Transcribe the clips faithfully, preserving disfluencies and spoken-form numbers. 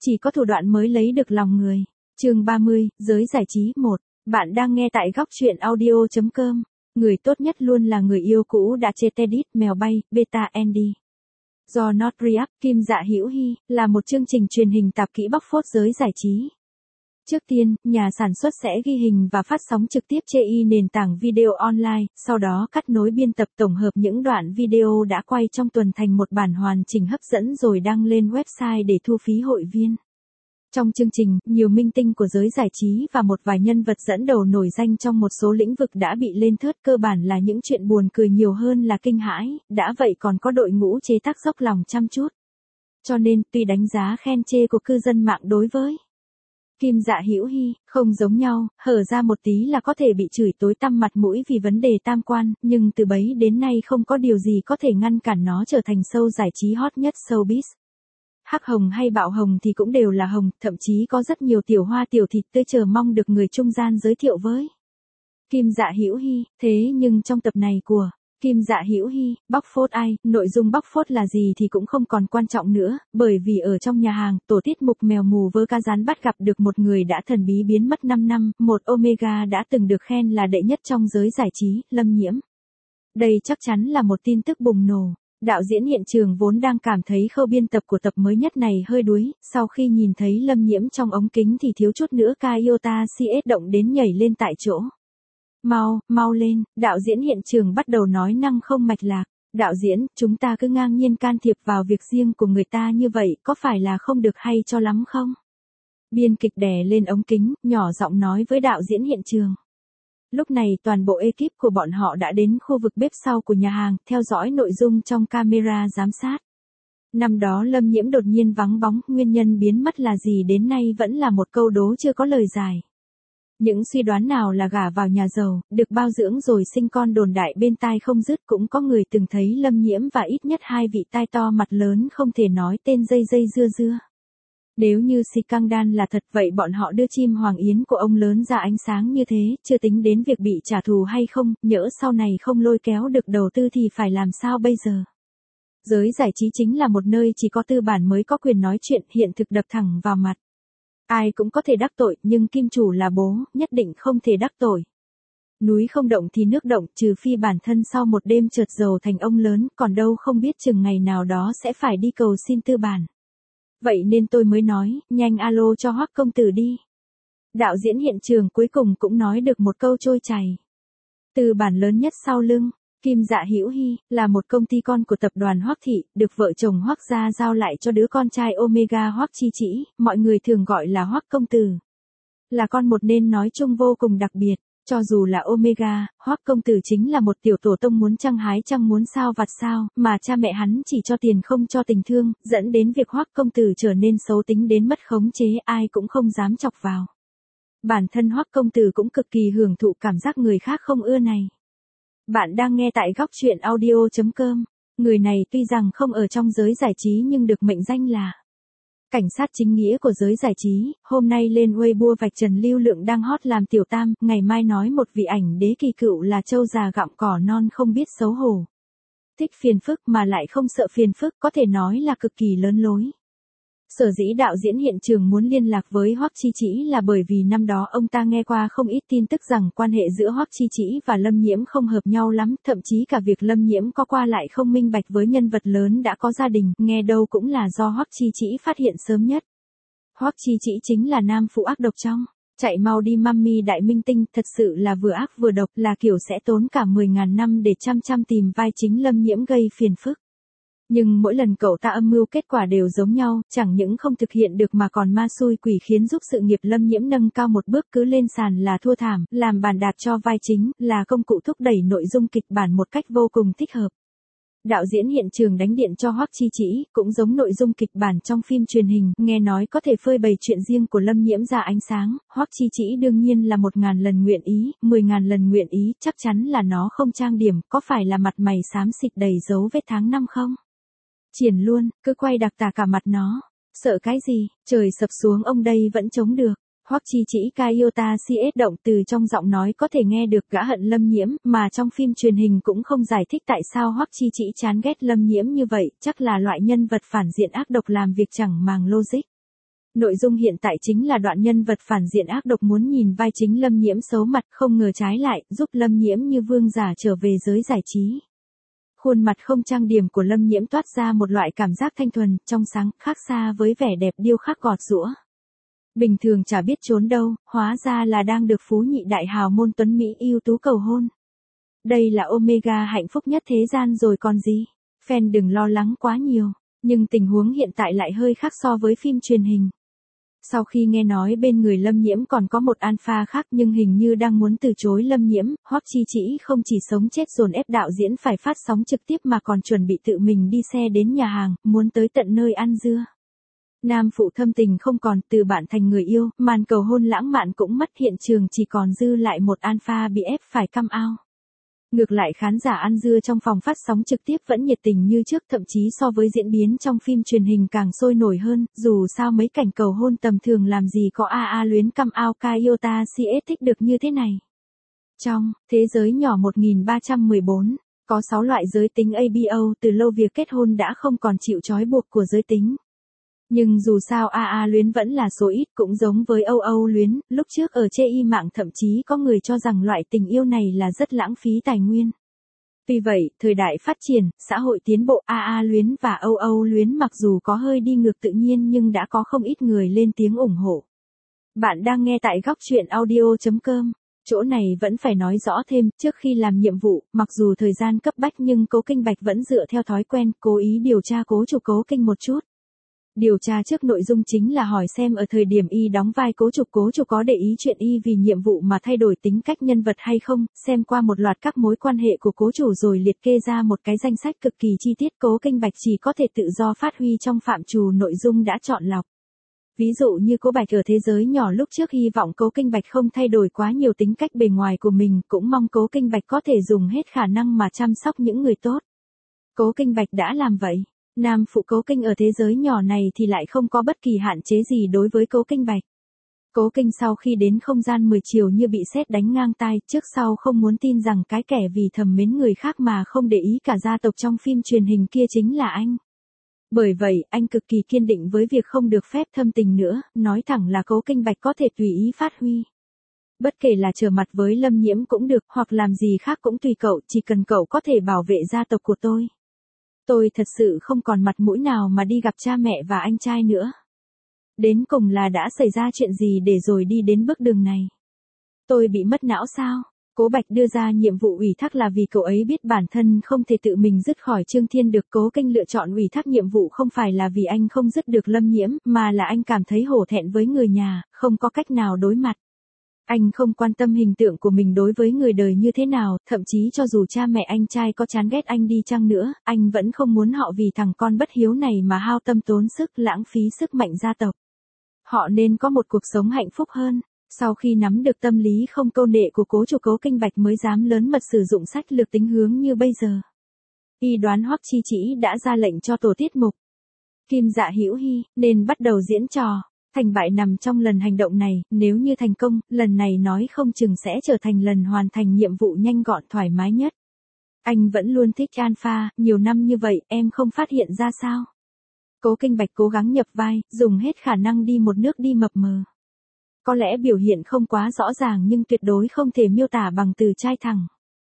chỉ có thủ đoạn mới lấy được lòng người. Chương ba mươi, giới giải trí một. Bạn đang nghe tại góc truyện audio chấm com. Người tốt nhất luôn là người yêu cũ đã chết. Edit, mèo bay, beta Andy. Do Not React, Kim Dạ Hữu Hy, là một chương trình truyền hình tạp kỹ bóc phốt giới giải trí. Trước tiên, nhà sản xuất sẽ ghi hình và phát sóng trực tiếp trên nền tảng video online, sau đó cắt nối biên tập tổng hợp những đoạn video đã quay trong tuần thành một bản hoàn chỉnh hấp dẫn rồi đăng lên website để thu phí hội viên. Trong chương trình, nhiều minh tinh của giới giải trí và một vài nhân vật dẫn đầu nổi danh trong một số lĩnh vực đã bị lên thớt, cơ bản là những chuyện buồn cười nhiều hơn là kinh hãi, đã vậy còn có đội ngũ chế tác dốc lòng chăm chút. Cho nên, tuy đánh giá khen chê của cư dân mạng đối với Kim Dạ Hữu Hy không giống nhau, hở ra một tí là có thể bị chửi tối tăm mặt mũi vì vấn đề tam quan, nhưng từ bấy đến nay không có điều gì có thể ngăn cản nó trở thành show giải trí hot nhất showbiz. Hắc hồng hay bạo hồng thì cũng đều là hồng, thậm chí có rất nhiều tiểu hoa tiểu thịt tươi chờ mong được người trung gian giới thiệu với Kim Dạ Hữu Hy. Thế nhưng trong tập này của Kim Dạ Hữu Hy, bóc phốt ai, nội dung bóc phốt là gì thì cũng không còn quan trọng nữa, bởi vì ở trong nhà hàng, tổ tiết mục mèo mù vớ cá rán bắt gặp được một người đã thần bí biến mất năm năm, một Omega đã từng được khen là đệ nhất trong giới giải trí, Lâm Nhiễm. Đây chắc chắn là một tin tức bùng nổ. Đạo diễn hiện trường vốn đang cảm thấy khâu biên tập của tập mới nhất này hơi đuối, sau khi nhìn thấy Lâm Nhiễm trong ống kính thì thiếu chút nữa Kaiota xê ét động đến nhảy lên tại chỗ. Mau, mau lên, đạo diễn hiện trường bắt đầu nói năng không mạch lạc. Đạo diễn, chúng ta cứ ngang nhiên can thiệp vào việc riêng của người ta như vậy, có phải là không được hay cho lắm không? Biên kịch đè lên ống kính, nhỏ giọng nói với đạo diễn hiện trường. Lúc này toàn bộ ekip của bọn họ đã đến khu vực bếp sau của nhà hàng, theo dõi nội dung trong camera giám sát. Năm đó Lâm Nhiễm đột nhiên vắng bóng, nguyên nhân biến mất là gì đến nay vẫn là một câu đố chưa có lời giải. Những suy đoán nào là gả vào nhà giàu, được bao dưỡng rồi sinh con đồn đại bên tai không dứt, cũng có người từng thấy Lâm Nhiễm và ít nhất hai vị tai to mặt lớn không thể nói tên dây dây dưa dưa. Nếu như scandal là thật vậy bọn họ đưa chim hoàng yến của ông lớn ra ánh sáng như thế, chưa tính đến việc bị trả thù hay không, nhỡ sau này không lôi kéo được đầu tư thì phải làm sao bây giờ. Giới giải trí chính là một nơi chỉ có tư bản mới có quyền nói chuyện, hiện thực đập thẳng vào mặt. Ai cũng có thể đắc tội, nhưng kim chủ là bố, nhất định không thể đắc tội. Núi không động thì nước động, trừ phi bản thân sau một đêm chợt giàu thành ông lớn, còn đâu không biết chừng ngày nào đó sẽ phải đi cầu xin tư bản. Vậy nên tôi mới nói, nhanh alo cho Hoắc công tử đi. Đạo diễn hiện trường cuối cùng cũng nói được một câu trôi chảy. Tư bản lớn nhất sau lưng, Kim Dạ Hữu Hy, là một công ty con của tập đoàn Hoắc Thị, được vợ chồng Hoắc gia giao lại cho đứa con trai Omega Hoắc Chi Chỉ, mọi người thường gọi là Hoắc công tử. Là con một nên nói chung vô cùng đặc biệt. Cho dù là Omega, Hoắc công tử chính là một tiểu tổ tông muốn trăng hái trăng muốn sao vặt sao, mà cha mẹ hắn chỉ cho tiền không cho tình thương, dẫn đến việc Hoắc công tử trở nên xấu tính đến mất khống chế, ai cũng không dám chọc vào. Bản thân Hoắc công tử cũng cực kỳ hưởng thụ cảm giác người khác không ưa này. Bạn đang nghe tại góc truyện audio chấm com. Người này tuy rằng không ở trong giới giải trí nhưng được mệnh danh là cảnh sát chính nghĩa của giới giải trí, hôm nay lên Weibo vạch trần lưu lượng đang hot làm tiểu tam, ngày mai nói một vị ảnh đế kỳ cựu là trâu già gặm cỏ non không biết xấu hổ. Thích phiền phức mà lại không sợ phiền phức, có thể nói là cực kỳ lớn lối. Sở dĩ đạo diễn hiện trường muốn liên lạc với Hoắc Chi Chỉ là bởi vì năm đó ông ta nghe qua không ít tin tức rằng quan hệ giữa Hoắc Chi Chỉ và Lâm Nhiễm không hợp nhau lắm, thậm chí cả việc Lâm Nhiễm có qua lại không minh bạch với nhân vật lớn đã có gia đình, nghe đâu cũng là do Hoắc Chi Chỉ phát hiện sớm nhất. Hoắc Chi Chỉ chính là nam phụ ác độc trong Chạy mau đi mummy đại minh tinh, thật sự là vừa ác vừa độc, là kiểu sẽ tốn cả mười ngàn năm để chăm chăm tìm vai chính Lâm Nhiễm gây phiền phức. Nhưng mỗi lần cậu ta âm mưu kết quả đều giống nhau, chẳng những không thực hiện được mà còn ma xui quỷ khiến giúp sự nghiệp Lâm Nhiễm nâng cao một bước, cứ lên sàn là thua thảm, làm bàn đạp cho vai chính, là công cụ thúc đẩy nội dung kịch bản một cách vô cùng thích hợp. Đạo diễn hiện trường đánh điện cho Hoắc Chi Chỉ, cũng giống nội dung kịch bản trong phim truyền hình, nghe nói có thể phơi bày chuyện riêng của Lâm Nhiễm ra ánh sáng, Hoắc Chi Chỉ đương nhiên là một ngàn lần nguyện ý, mười ngàn lần nguyện ý, chắc chắn là nó không trang điểm, có phải là mặt mày xám xịt đầy dấu vết tháng năm không? Triển luôn, cứ quay đặc tả cả mặt nó. Sợ cái gì, trời sập xuống ông đây vẫn chống được. Hoắc Chi Chỉ Kaiota xê ét động từ trong giọng nói có thể nghe được gã hận Lâm Nhiễm, mà trong phim truyền hình cũng không giải thích tại sao Hoắc Chi Chỉ chán ghét Lâm Nhiễm như vậy, chắc là loại nhân vật phản diện ác độc làm việc chẳng màng logic. Nội dung hiện tại chính là đoạn nhân vật phản diện ác độc muốn nhìn vai chính Lâm Nhiễm xấu mặt, không ngờ trái lại, giúp Lâm Nhiễm như vương giả trở về giới giải trí. Khuôn mặt không trang điểm của Lâm Nhiễm toát ra một loại cảm giác thanh thuần, trong sáng, khác xa với vẻ đẹp điêu khắc gọt giũa. Bình thường chả biết trốn đâu, hóa ra là đang được phú nhị đại hào môn tuấn Mỹ ưu tú cầu hôn. Đây là Omega hạnh phúc nhất thế gian rồi còn gì. Fan đừng lo lắng quá nhiều, nhưng tình huống hiện tại lại hơi khác so với phim truyền hình. Sau khi nghe nói bên người Lâm Nhiễm còn có một alpha khác nhưng hình như đang muốn từ chối Lâm Nhiễm, Hoắc Chi Chỉ không chỉ sống chết dồn ép đạo diễn phải phát sóng trực tiếp mà còn chuẩn bị tự mình đi xe đến nhà hàng, muốn tới tận nơi ăn dưa. Nam phụ thâm tình không còn, từ bạn thành người yêu, màn cầu hôn lãng mạn cũng mất, hiện trường chỉ còn dư lại một alpha bị ép phải come out. Ngược lại khán giả ăn dưa trong phòng phát sóng trực tiếp vẫn nhiệt tình như trước, thậm chí so với diễn biến trong phim truyền hình càng sôi nổi hơn, dù sao mấy cảnh cầu hôn tầm thường làm gì có a a luyến come out Kaiota xê ét thích được như thế này. Trong thế giới nhỏ một nghìn ba trăm mười bốn, có sáu loại giới tính a bê o, từ lâu việc kết hôn đã không còn chịu trói buộc của giới tính. Nhưng dù sao a a luyến vẫn là số ít, cũng giống với âu âu luyến, lúc trước ở chê y mạng thậm chí có người cho rằng loại tình yêu này là rất lãng phí tài nguyên. Vì vậy, thời đại phát triển, xã hội tiến bộ, a a luyến và âu âu luyến mặc dù có hơi đi ngược tự nhiên nhưng đã có không ít người lên tiếng ủng hộ. Bạn đang nghe tại góc truyện audio chấm com. Chỗ này vẫn phải nói rõ thêm, trước khi làm nhiệm vụ, mặc dù thời gian cấp bách nhưng Cố Kinh Bạch vẫn dựa theo thói quen, cố ý điều tra Cố Trục Cố Kinh một chút. Điều tra trước nội dung chính là hỏi xem ở thời điểm y đóng vai Cố Trục Cố Trục có để ý chuyện y vì nhiệm vụ mà thay đổi tính cách nhân vật hay không, xem qua một loạt các mối quan hệ của Cố Chủ rồi liệt kê ra một cái danh sách cực kỳ chi tiết. Cố Kinh Bạch chỉ có thể tự do phát huy trong phạm trù nội dung đã chọn lọc. Ví dụ như Cố Bạch ở thế giới nhỏ lúc trước hy vọng Cố Kinh Bạch không thay đổi quá nhiều tính cách bề ngoài của mình, cũng mong Cố Kinh Bạch có thể dùng hết khả năng mà chăm sóc những người tốt. Cố Kinh Bạch đã làm vậy. Nam phụ Cố Kinh ở thế giới nhỏ này thì lại không có bất kỳ hạn chế gì đối với Cố Kinh Bạch. Cố Kinh sau khi đến không gian mười chiều như bị sét đánh ngang tai, trước sau không muốn tin rằng cái kẻ vì thầm mến người khác mà không để ý cả gia tộc trong phim truyền hình kia chính là anh. Bởi vậy, anh cực kỳ kiên định với việc không được phép thâm tình nữa, nói thẳng là Cố Kinh Bạch có thể tùy ý phát huy. Bất kể là trở mặt với Lâm Nhiễm cũng được, hoặc làm gì khác cũng tùy cậu, chỉ cần cậu có thể bảo vệ gia tộc của tôi. Tôi thật sự không còn mặt mũi nào mà đi gặp cha mẹ và anh trai nữa. Đến cùng là đã xảy ra chuyện gì để rồi đi đến bước đường này? Tôi bị mất não sao? Cố Bạch đưa ra nhiệm vụ ủy thác là vì cậu ấy biết bản thân không thể tự mình dứt khỏi Trương Thiên được. Cố Kinh lựa chọn ủy thác nhiệm vụ không phải là vì anh không dứt được Lâm Nhiễm, mà là anh cảm thấy hổ thẹn với người nhà, không có cách nào đối mặt. Anh không quan tâm hình tượng của mình đối với người đời như thế nào, thậm chí cho dù cha mẹ anh trai có chán ghét anh đi chăng nữa, anh vẫn không muốn họ vì thằng con bất hiếu này mà hao tâm tốn sức, lãng phí sức mạnh gia tộc. Họ nên có một cuộc sống hạnh phúc hơn. Sau khi nắm được tâm lý không câu nệ của Cố Trục Cố Kinh Bạch mới dám lớn mật sử dụng sách lược tính hướng như bây giờ. Y đoán Hoắc Chi Chỉ đã ra lệnh cho tổ tiết mục Kim Dạ Hữu Hi nên bắt đầu diễn trò. Thành bại nằm trong lần hành động này, nếu như thành công, lần này nói không chừng sẽ trở thành lần hoàn thành nhiệm vụ nhanh gọn thoải mái nhất. Anh vẫn luôn thích alpha, nhiều năm như vậy, em không phát hiện ra sao? Cố Kinh Bạch cố gắng nhập vai, dùng hết khả năng đi một nước đi mập mờ. Có lẽ biểu hiện không quá rõ ràng nhưng tuyệt đối không thể miêu tả bằng từ trai thẳng.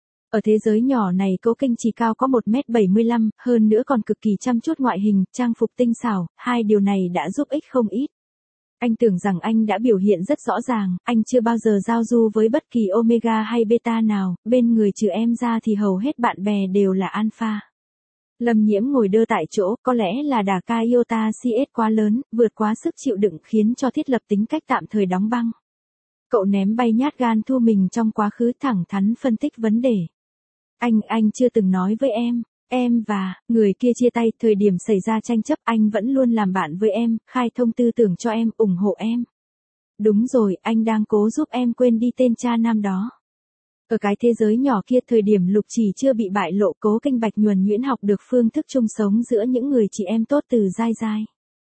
Ở thế giới nhỏ này Cố Kinh chỉ cao có một mét bảy mươi lăm, hơn nữa còn cực kỳ chăm chút ngoại hình, trang phục tinh xảo, hai điều này đã giúp ích không ít. Anh tưởng rằng anh đã biểu hiện rất rõ ràng, anh chưa bao giờ giao du với bất kỳ Omega hay Beta nào, bên người trừ em ra thì hầu hết bạn bè đều là Alpha. Lâm Nhiễm ngồi đơ tại chỗ, có lẽ là đà Kaiota xê ét quá lớn, vượt quá sức chịu đựng khiến cho thiết lập tính cách tạm thời đóng băng. Cậu ném bay nhát gan thua mình trong quá khứ, thẳng thắn phân tích vấn đề. Anh, anh chưa từng nói với em. Em và người kia chia tay, thời điểm xảy ra tranh chấp anh vẫn luôn làm bạn với em, khai thông tư tưởng cho em, ủng hộ em. Đúng rồi, anh đang cố giúp em quên đi tên cha nam đó. Ở cái thế giới nhỏ kia, thời điểm Lục Chỉ chưa bị bại lộ, Cố Kinh Bạch nhuần nhuyễn học được phương thức chung sống giữa những người chị em tốt từ dai dai.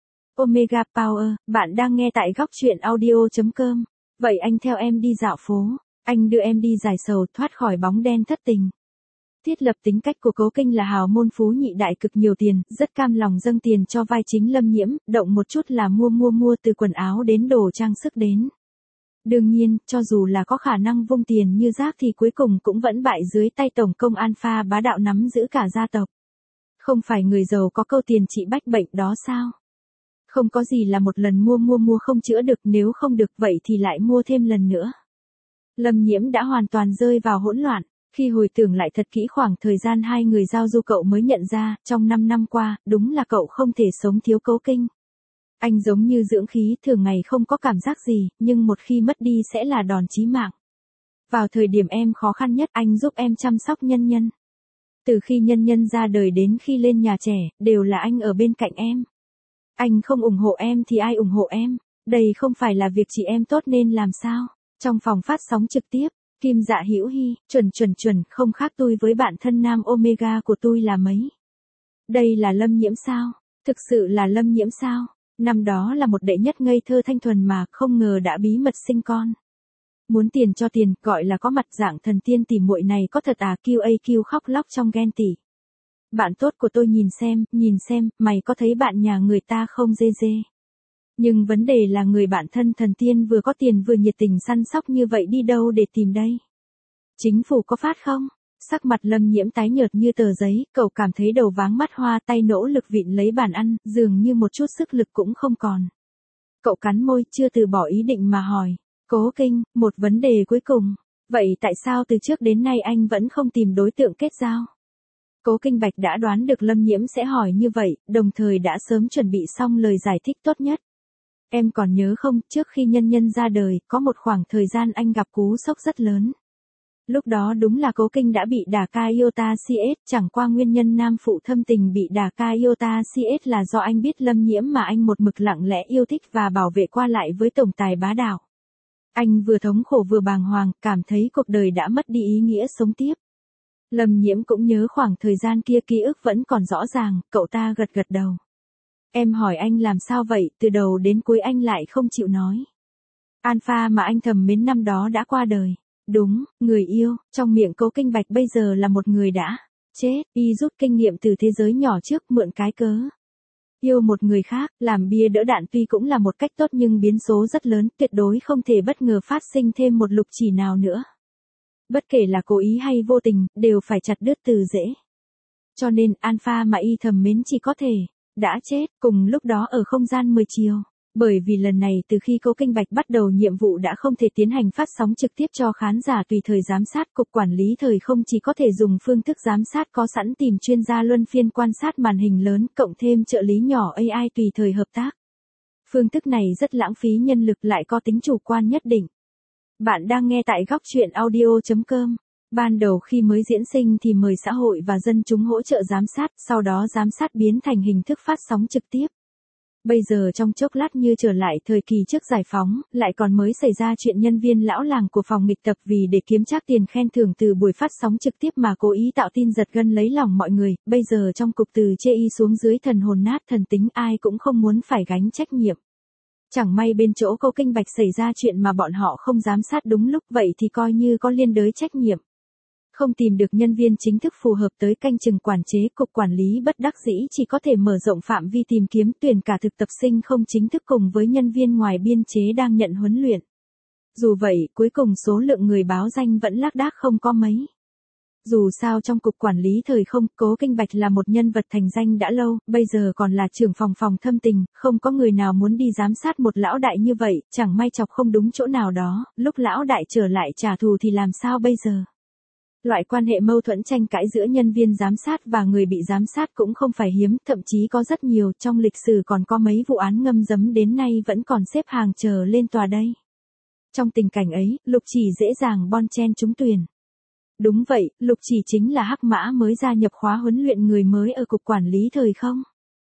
Omega Power, bạn đang nghe tại góc truyện audio chấm com. Vậy anh theo em đi dạo phố, anh đưa em đi giải sầu thoát khỏi bóng đen thất tình. Thiết lập tính cách của Cố Kinh là hào môn phú nhị đại cực nhiều tiền, rất cam lòng dâng tiền cho vai chính Lâm Nhiễm, động một chút là mua mua mua từ quần áo đến đồ trang sức đến. Đương nhiên, cho dù là có khả năng vung tiền như rác thì cuối cùng cũng vẫn bại dưới tay tổng công Alpha bá đạo nắm giữ cả gia tộc. Không phải người giàu có câu tiền trị bách bệnh đó sao? Không có gì là một lần mua mua mua không chữa được, nếu không được vậy thì lại mua thêm lần nữa. Lâm Nhiễm đã hoàn toàn rơi vào hỗn loạn. Khi hồi tưởng lại thật kỹ khoảng thời gian hai người giao du cậu mới nhận ra, trong năm năm qua, đúng là cậu không thể sống thiếu Cố Kinh. Anh giống như dưỡng khí, thường ngày không có cảm giác gì, nhưng một khi mất đi sẽ là đòn chí mạng. Vào thời điểm em khó khăn nhất, anh giúp em chăm sóc Nhân Nhân. Từ khi Nhân Nhân ra đời đến khi lên nhà trẻ, đều là anh ở bên cạnh em. Anh không ủng hộ em thì ai ủng hộ em? Đây không phải là việc chị em tốt nên làm sao? Trong phòng phát sóng trực tiếp, Kim Dạ Hữu Hi, chuẩn chuẩn chuẩn, không khác tôi với bạn thân nam Omega của tôi là mấy. Đây là Lâm Nhiễm sao? Thực sự là Lâm Nhiễm sao? Năm đó là một đệ nhất ngây thơ thanh thuần mà, không ngờ đã bí mật sinh con. Muốn tiền cho tiền, gọi là có mặt dạng thần tiên tỉ muội này có thật à? Q A Q khóc lóc trong ghen tỉ. Bạn tốt của tôi nhìn xem, nhìn xem, mày có thấy bạn nhà người ta không dê dê? Nhưng vấn đề là người bạn thân thần tiên vừa có tiền vừa nhiệt tình săn sóc như vậy đi đâu để tìm đây? Chính phủ có phát không? Sắc mặt Lâm Nhiễm tái nhợt như tờ giấy, cậu cảm thấy đầu váng mắt hoa, tay nỗ lực vịn lấy bàn ăn, dường như một chút sức lực cũng không còn. Cậu cắn môi, chưa từ bỏ ý định mà hỏi. Cố Kinh, một vấn đề cuối cùng. Vậy tại sao từ trước đến nay anh vẫn không tìm đối tượng kết giao? Cố Kinh Bạch đã đoán được Lâm Nhiễm sẽ hỏi như vậy, đồng thời đã sớm chuẩn bị xong lời giải thích tốt nhất. Em còn nhớ không, trước khi Nhân Nhân ra đời, có một khoảng thời gian anh gặp cú sốc rất lớn. Lúc đó đúng là Cố Kinh đã bị đả ca iota xê ét, chẳng qua nguyên nhân nam phụ thâm tình bị đả ca iota xê ét là do anh biết Lâm Nhiễm mà anh một mực lặng lẽ yêu thích và bảo vệ qua lại với tổng tài bá đạo. Anh vừa thống khổ vừa bàng hoàng, cảm thấy cuộc đời đã mất đi ý nghĩa sống tiếp. Lâm Nhiễm cũng nhớ khoảng thời gian kia, ký ức vẫn còn rõ ràng, cậu ta gật gật đầu. Em hỏi anh làm sao vậy, từ đầu đến cuối anh lại không chịu nói. Alpha mà anh thầm mến năm đó đã qua đời. Đúng, người yêu, trong miệng Cố Kinh Bạch bây giờ là một người đã chết, y rút kinh nghiệm từ thế giới nhỏ trước, mượn cái cớ yêu một người khác, làm bia đỡ đạn tuy cũng là một cách tốt nhưng biến số rất lớn, tuyệt đối không thể bất ngờ phát sinh thêm một lục chỉ nào nữa. Bất kể là cố ý hay vô tình, đều phải chặt đứt từ rễ. Cho nên, Alpha mà y thầm mến chỉ có thể đã chết, cùng lúc đó ở không gian mười chiều. Bởi vì lần này từ khi Cố Kinh Bạch bắt đầu nhiệm vụ đã không thể tiến hành phát sóng trực tiếp cho khán giả tùy thời giám sát, cục quản lý thời không chỉ có thể dùng phương thức giám sát có sẵn tìm chuyên gia luân phiên quan sát màn hình lớn, cộng thêm trợ lý nhỏ A I tùy thời hợp tác. Phương thức này rất lãng phí nhân lực lại có tính chủ quan nhất định. Bạn đang nghe tại góc truyện audio chấm com. Ban đầu khi mới diễn sinh thì mời xã hội và dân chúng hỗ trợ giám sát, sau đó giám sát biến thành hình thức phát sóng trực tiếp. Bây giờ trong chốc lát như trở lại thời kỳ trước giải phóng, lại còn mới xảy ra chuyện nhân viên lão làng của phòng nghịch tập vì để kiếm trác tiền khen thưởng từ buổi phát sóng trực tiếp mà cố ý tạo tin giật gân lấy lòng mọi người, bây giờ trong cục từ chê y xuống dưới thần hồn nát thần tính ai cũng không muốn phải gánh trách nhiệm. Chẳng may bên chỗ Cố Kinh Bạch xảy ra chuyện mà bọn họ không giám sát đúng lúc, vậy thì coi như có liên đới trách nhiệm. Không tìm được nhân viên chính thức phù hợp tới canh chừng quản chế, cục quản lý bất đắc dĩ chỉ có thể mở rộng phạm vi tìm kiếm tuyển cả thực tập sinh không chính thức cùng với nhân viên ngoài biên chế đang nhận huấn luyện. Dù vậy, cuối cùng số lượng người báo danh vẫn lác đác không có mấy. Dù sao trong cục quản lý thời không, Cố Kinh Bạch là một nhân vật thành danh đã lâu, bây giờ còn là trưởng phòng phòng thâm tình, không có người nào muốn đi giám sát một lão đại như vậy, chẳng may chọc không đúng chỗ nào đó, lúc lão đại trở lại trả thù thì làm sao bây giờ? Loại quan hệ mâu thuẫn tranh cãi giữa nhân viên giám sát và người bị giám sát cũng không phải hiếm, thậm chí có rất nhiều, trong lịch sử còn có mấy vụ án ngâm dấm đến nay vẫn còn xếp hàng chờ lên tòa đây. Trong tình cảnh ấy, Lục Chỉ dễ dàng bon chen trúng tuyển. Đúng vậy, Lục Chỉ chính là hắc mã mới gia nhập khóa huấn luyện người mới ở cục quản lý thời không.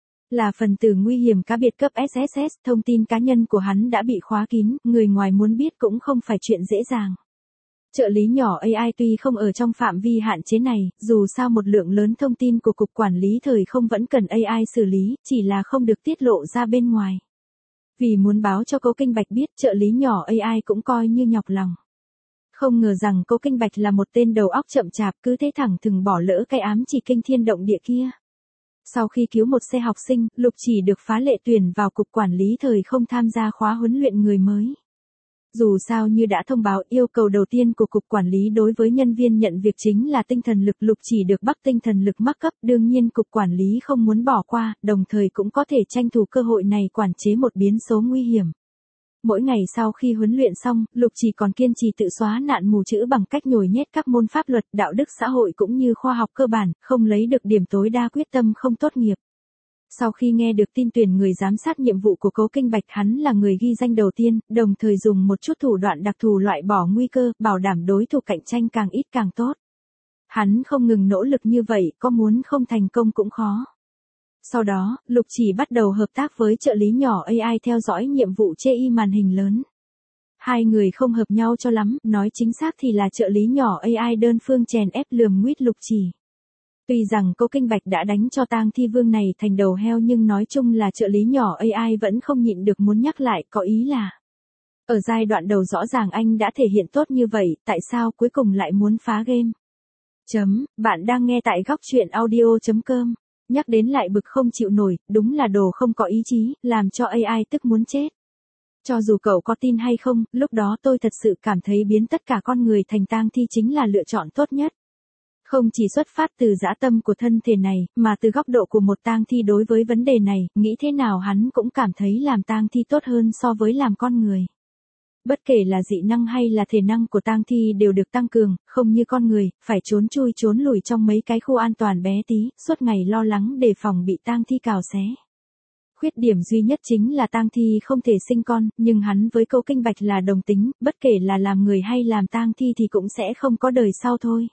Là phần tử nguy hiểm cá biệt cấp ét ét ét, thông tin cá nhân của hắn đã bị khóa kín, người ngoài muốn biết cũng không phải chuyện dễ dàng. Trợ lý nhỏ A I tuy không ở trong phạm vi hạn chế này, dù sao một lượng lớn thông tin của cục quản lý thời không vẫn cần A I xử lý, chỉ là không được tiết lộ ra bên ngoài. Vì muốn báo cho Cố Kinh Bạch biết, trợ lý nhỏ A I cũng coi như nhọc lòng. Không ngờ rằng Cố Kinh Bạch là một tên đầu óc chậm chạp cứ thế thẳng thừng bỏ lỡ cái ám chỉ kinh thiên động địa kia. Sau khi cứu một xe học sinh, Lục Chỉ được phá lệ tuyển vào cục quản lý thời không tham gia khóa huấn luyện người mới. Dù sao như đã thông báo, yêu cầu đầu tiên của cục quản lý đối với nhân viên nhận việc chính là tinh thần lực. Lục Chỉ được bắc tinh thần lực mắc cấp, đương nhiên cục quản lý không muốn bỏ qua, đồng thời cũng có thể tranh thủ cơ hội này quản chế một biến số nguy hiểm. Mỗi ngày sau khi huấn luyện xong, Lục Chỉ còn kiên trì tự xóa nạn mù chữ bằng cách nhồi nhét các môn pháp luật, đạo đức xã hội cũng như khoa học cơ bản, không lấy được điểm tối đa quyết tâm không tốt nghiệp. Sau khi nghe được tin tuyển người giám sát nhiệm vụ của Cố Kinh Bạch, hắn là người ghi danh đầu tiên, đồng thời dùng một chút thủ đoạn đặc thù loại bỏ nguy cơ, bảo đảm đối thủ cạnh tranh càng ít càng tốt. Hắn không ngừng nỗ lực như vậy, có muốn không thành công cũng khó. Sau đó, Lục Chỉ bắt đầu hợp tác với trợ lý nhỏ a i theo dõi nhiệm vụ chê y màn hình lớn. Hai người không hợp nhau cho lắm, nói chính xác thì là trợ lý nhỏ a i đơn phương chèn ép lườm nguýt Lục Chỉ. Tuy rằng Cố Kinh Bạch đã đánh cho Tang Thi Vương này thành đầu heo, nhưng nói chung là trợ lý nhỏ a i vẫn không nhịn được muốn nhắc lại, có ý là ở giai đoạn đầu rõ ràng anh đã thể hiện tốt như vậy, tại sao cuối cùng lại muốn phá game? Chấm, bạn đang nghe tại góc truyện audio chấm com. Nhắc đến lại bực không chịu nổi, đúng là đồ không có ý chí, làm cho a i tức muốn chết. Cho dù cậu có tin hay không, lúc đó tôi thật sự cảm thấy biến tất cả con người thành tang thi chính là lựa chọn tốt nhất. Không chỉ xuất phát từ dã tâm của thân thể này, mà từ góc độ của một tang thi đối với vấn đề này, nghĩ thế nào hắn cũng cảm thấy làm tang thi tốt hơn so với làm con người. Bất kể là dị năng hay là thể năng của tang thi đều được tăng cường, không như con người, phải trốn chui trốn lùi trong mấy cái khu an toàn bé tí, suốt ngày lo lắng đề phòng bị tang thi cào xé. Khuyết điểm duy nhất chính là tang thi không thể sinh con, nhưng hắn với Cố Kinh Bạch là đồng tính, bất kể là làm người hay làm tang thi thì cũng sẽ không có đời sau thôi.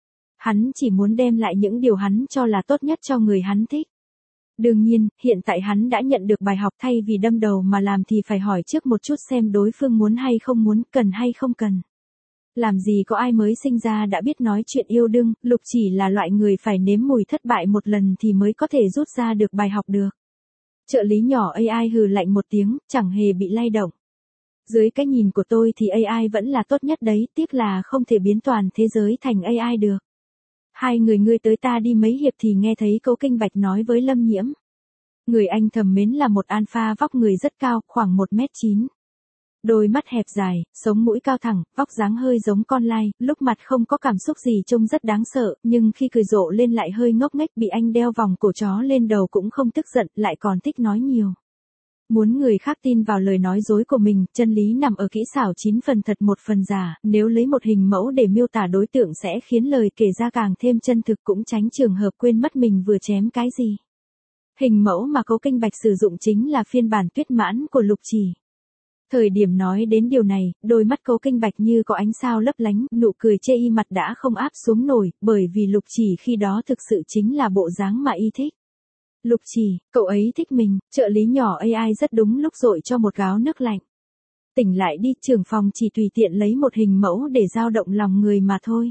Hắn chỉ muốn đem lại những điều hắn cho là tốt nhất cho người hắn thích. Đương nhiên, hiện tại hắn đã nhận được bài học, thay vì đâm đầu mà làm thì phải hỏi trước một chút xem đối phương muốn hay không muốn, cần hay không cần. Làm gì có ai mới sinh ra đã biết nói chuyện yêu đương, Lục Chỉ là loại người phải nếm mùi thất bại một lần thì mới có thể rút ra được bài học được. Trợ lý nhỏ a i hừ lạnh một tiếng, chẳng hề bị lay động. Dưới cái nhìn của tôi thì a i vẫn là tốt nhất đấy, tiếc là không thể biến toàn thế giới thành a i được. Hai người ngươi tới ta đi mấy hiệp thì nghe thấy Cố Kinh Bạch nói với Lâm Nhiễm. Người anh thầm mến là một alpha vóc người rất cao, khoảng một mét chín. Đôi mắt hẹp dài, sống mũi cao thẳng, vóc dáng hơi giống con lai, lúc mặt không có cảm xúc gì trông rất đáng sợ, nhưng khi cười rộ lên lại hơi ngốc nghếch, bị anh đeo vòng cổ chó lên đầu cũng không tức giận, lại còn thích nói nhiều. Muốn người khác tin vào lời nói dối của mình, chân lý nằm ở kỹ xảo chín phần thật một phần giả, nếu lấy một hình mẫu để miêu tả đối tượng sẽ khiến lời kể ra càng thêm chân thực, cũng tránh trường hợp quên mất mình vừa chém cái gì. Hình mẫu mà Cố Kinh Bạch sử dụng chính là phiên bản tuyết mãn của Lục Chỉ. Thời điểm nói đến điều này, đôi mắt Cố Kinh Bạch như có ánh sao lấp lánh, nụ cười chê y mặt đã không áp xuống nổi, bởi vì Lục Chỉ khi đó thực sự chính là bộ dáng mà y thích. Lục Chỉ, cậu ấy thích mình, trợ lý nhỏ a i rất đúng lúc dội cho một gáo nước lạnh. Tỉnh lại đi, trưởng phòng chỉ tùy tiện lấy một hình mẫu để dao động lòng người mà thôi.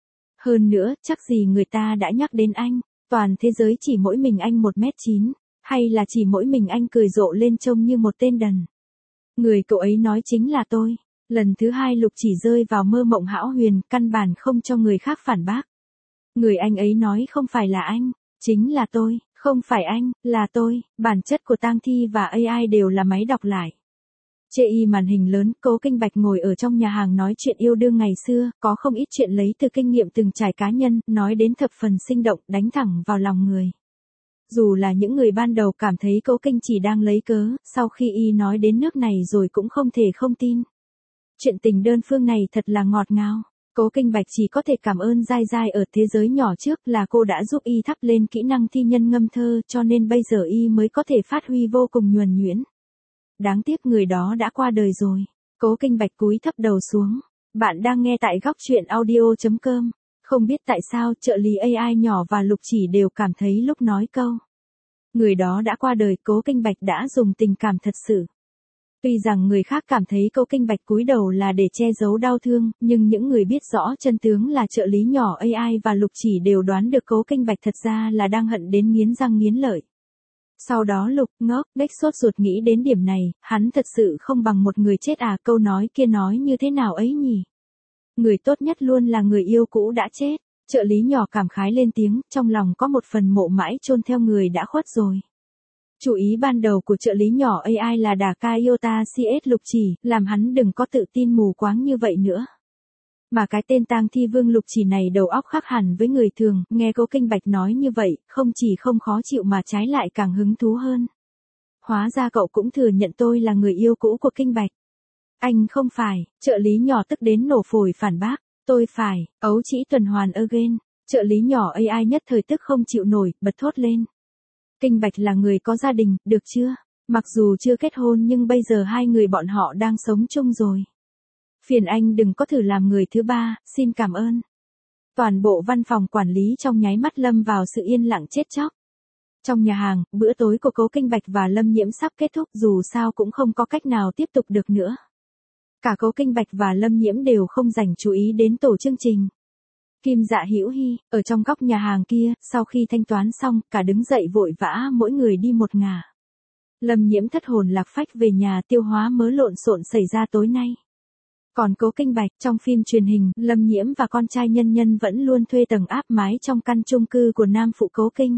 Hơn nữa, chắc gì người ta đã nhắc đến anh, toàn thế giới chỉ mỗi mình anh một mét chín, hay là chỉ mỗi mình anh cười rộ lên trông như một tên đần. Người cậu ấy nói chính là tôi. Lần thứ hai Lục Chỉ rơi vào mơ mộng hão huyền, căn bản không cho người khác phản bác. Người anh ấy nói không phải là anh, chính là tôi. Không phải anh, là tôi, bản chất của tang thi và a i đều là máy đọc lại. Chê y màn hình lớn, Cố Kinh Bạch ngồi ở trong nhà hàng nói chuyện yêu đương ngày xưa, có không ít chuyện lấy từ kinh nghiệm từng trải cá nhân, nói đến thập phần sinh động, đánh thẳng vào lòng người. Dù là những người ban đầu cảm thấy Cố Kinh chỉ đang lấy cớ, sau khi y nói đến nước này rồi cũng không thể không tin. Chuyện tình đơn phương này thật là ngọt ngào. Cố Kinh Bạch chỉ có thể cảm ơn Giai Giai ở thế giới nhỏ trước là cô đã giúp y thắp lên kỹ năng thi nhân ngâm thơ, cho nên bây giờ y mới có thể phát huy vô cùng nhuần nhuyễn. Đáng tiếc người đó đã qua đời rồi. Cố Kinh Bạch cúi thấp đầu xuống. Bạn đang nghe tại góc truyện audio chấm com. Không biết tại sao trợ lý a i nhỏ và Lục Chỉ đều cảm thấy lúc nói câu người đó đã qua đời, Cố Kinh Bạch đã dùng tình cảm thật sự. Tuy rằng người khác cảm thấy Cố Kinh Bạch cúi đầu là để che giấu đau thương, nhưng những người biết rõ chân tướng là trợ lý nhỏ a i và Lục Chỉ đều đoán được Cố Kinh Bạch thật ra là đang hận đến nghiến răng nghiến lợi. Sau đó Lục ngốc nghếch sốt ruột nghĩ đến điểm này, hắn thật sự không bằng một người chết à, câu nói kia nói như thế nào ấy nhỉ? Người tốt nhất luôn là người yêu cũ đã chết. Trợ lý nhỏ cảm khái lên tiếng, trong lòng có một phần mộ mãi chôn theo người đã khuất rồi. Chủ ý ban đầu của trợ lý nhỏ a i là đả ca Iota xê ét Lục Chỉ, làm hắn đừng có tự tin mù quáng như vậy nữa. Mà cái tên Tang Thi Vương Lục Chỉ này đầu óc khác hẳn với người thường, nghe Cố Kinh Bạch nói như vậy, không chỉ không khó chịu mà trái lại càng hứng thú hơn. Hóa ra cậu cũng thừa nhận tôi là người yêu cũ của Kinh Bạch. Anh không phải, trợ lý nhỏ tức đến nổ phổi phản bác, tôi phải, ấu trĩ tuần hoàn again. Trợ lý nhỏ a i nhất thời tức không chịu nổi, bật thốt lên. Kinh Bạch là người có gia đình, được chưa? Mặc dù chưa kết hôn nhưng bây giờ hai người bọn họ đang sống chung rồi. Phiền anh đừng có thử làm người thứ ba, xin cảm ơn. Toàn bộ văn phòng quản lý trong nháy mắt lâm vào sự yên lặng chết chóc. Trong nhà hàng, bữa tối của Cố Kinh Bạch và Lâm Nhiễm sắp kết thúc, dù sao cũng không có cách nào tiếp tục được nữa. Cả Cố Kinh Bạch và Lâm Nhiễm đều không dành chú ý đến tổ chương trình. Kim Dạ Hữu Hi, ở trong góc nhà hàng kia, sau khi thanh toán xong, cả đứng dậy vội vã mỗi người đi một ngả. Lâm Nhiễm thất hồn lạc phách về nhà tiêu hóa mớ lộn xộn xảy ra tối nay. Còn Cố Kinh Bạch, trong phim truyền hình, Lâm Nhiễm và con trai Nhân Nhân vẫn luôn thuê tầng áp mái trong căn chung cư của nam phụ Cố Kinh.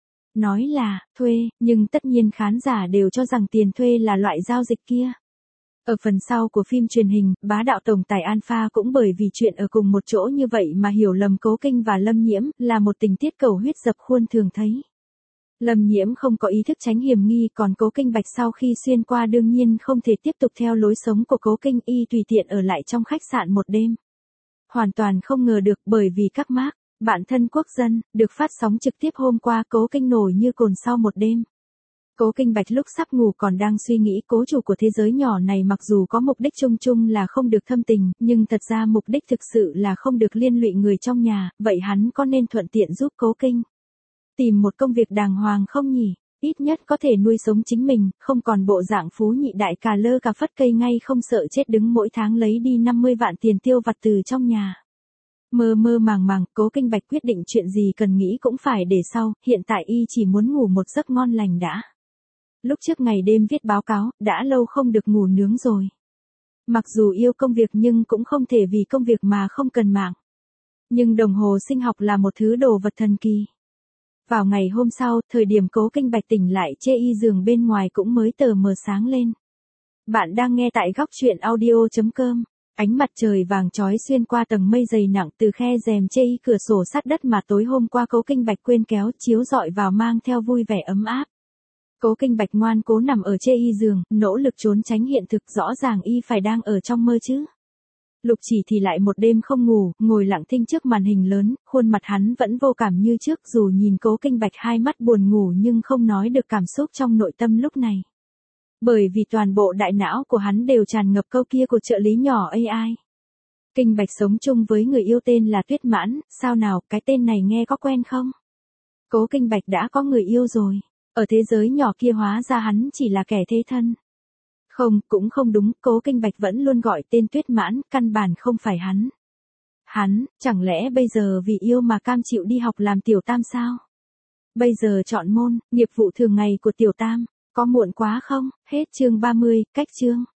Nói là, thuê, nhưng tất nhiên khán giả đều cho rằng tiền thuê là loại giao dịch kia. Ở phần sau của phim truyền hình, bá đạo tổng tài Alpha cũng bởi vì chuyện ở cùng một chỗ như vậy mà hiểu lầm Cố Kinh và Lâm Nhiễm, là một tình tiết cầu huyết dập khuôn thường thấy. Lâm Nhiễm không có ý thức tránh hiểm nghi, còn Cố Kinh Bạch sau khi xuyên qua đương nhiên không thể tiếp tục theo lối sống của Cố Kinh, y tùy tiện ở lại trong khách sạn một đêm. Hoàn toàn không ngờ được, bởi vì các mác, bạn thân quốc dân, được phát sóng trực tiếp hôm qua, Cố Kinh nổi như cồn sau một đêm. Cố Kinh Bạch lúc sắp ngủ còn đang suy nghĩ cố chủ của thế giới nhỏ này mặc dù có mục đích chung chung là không được thâm tình, nhưng thật ra mục đích thực sự là không được liên lụy người trong nhà, vậy hắn có nên thuận tiện giúp Cố Kinh tìm một công việc đàng hoàng không nhỉ? Ít nhất có thể nuôi sống chính mình, không còn bộ dạng phú nhị đại cà lơ cà phất cây ngay không sợ chết đứng mỗi tháng lấy đi năm mươi vạn tiền tiêu vặt từ trong nhà. Mơ mơ màng màng, Cố Kinh Bạch quyết định chuyện gì cần nghĩ cũng phải để sau, hiện tại y chỉ muốn ngủ một giấc ngon lành đã. Lúc trước ngày đêm viết báo cáo, đã lâu không được ngủ nướng rồi. Mặc dù yêu công việc nhưng cũng không thể vì công việc mà không cần mạng. Nhưng đồng hồ sinh học là một thứ đồ vật thần kỳ. Vào ngày hôm sau, thời điểm Cố Kinh Bạch tỉnh lại chê y giường bên ngoài cũng mới tờ mờ sáng lên. Bạn đang nghe tại góc truyện audio chấm com. Ánh mặt trời vàng chói xuyên qua tầng mây dày nặng từ khe rèm chê y cửa sổ sát đất mà tối hôm qua Cố Kinh Bạch quên kéo chiếu rọi vào mang theo vui vẻ ấm áp. Cố Kinh Bạch ngoan cố nằm ở chê y giường, nỗ lực trốn tránh hiện thực, rõ ràng y phải đang ở trong mơ chứ. Lục Chỉ thì lại một đêm không ngủ, ngồi lặng thinh trước màn hình lớn, khuôn mặt hắn vẫn vô cảm như trước dù nhìn Cố Kinh Bạch hai mắt buồn ngủ nhưng không nói được cảm xúc trong nội tâm lúc này. Bởi vì toàn bộ đại não của hắn đều tràn ngập câu kia của trợ lý nhỏ a i. Kinh Bạch sống chung với người yêu tên là Tuyết Mãn, sao nào, cái tên này nghe có quen không? Cố Kinh Bạch đã có người yêu rồi. Ở thế giới nhỏ kia hóa ra hắn chỉ là kẻ thế thân. Không, cũng không đúng, Cố Kinh Bạch vẫn luôn gọi tên Tuyết Mãn, căn bản không phải hắn. Hắn, chẳng lẽ bây giờ vì yêu mà cam chịu đi học làm tiểu tam sao? Bây giờ chọn môn, nghiệp vụ thường ngày của tiểu tam, có muộn quá không? Hết chương ba mươi, cách chương.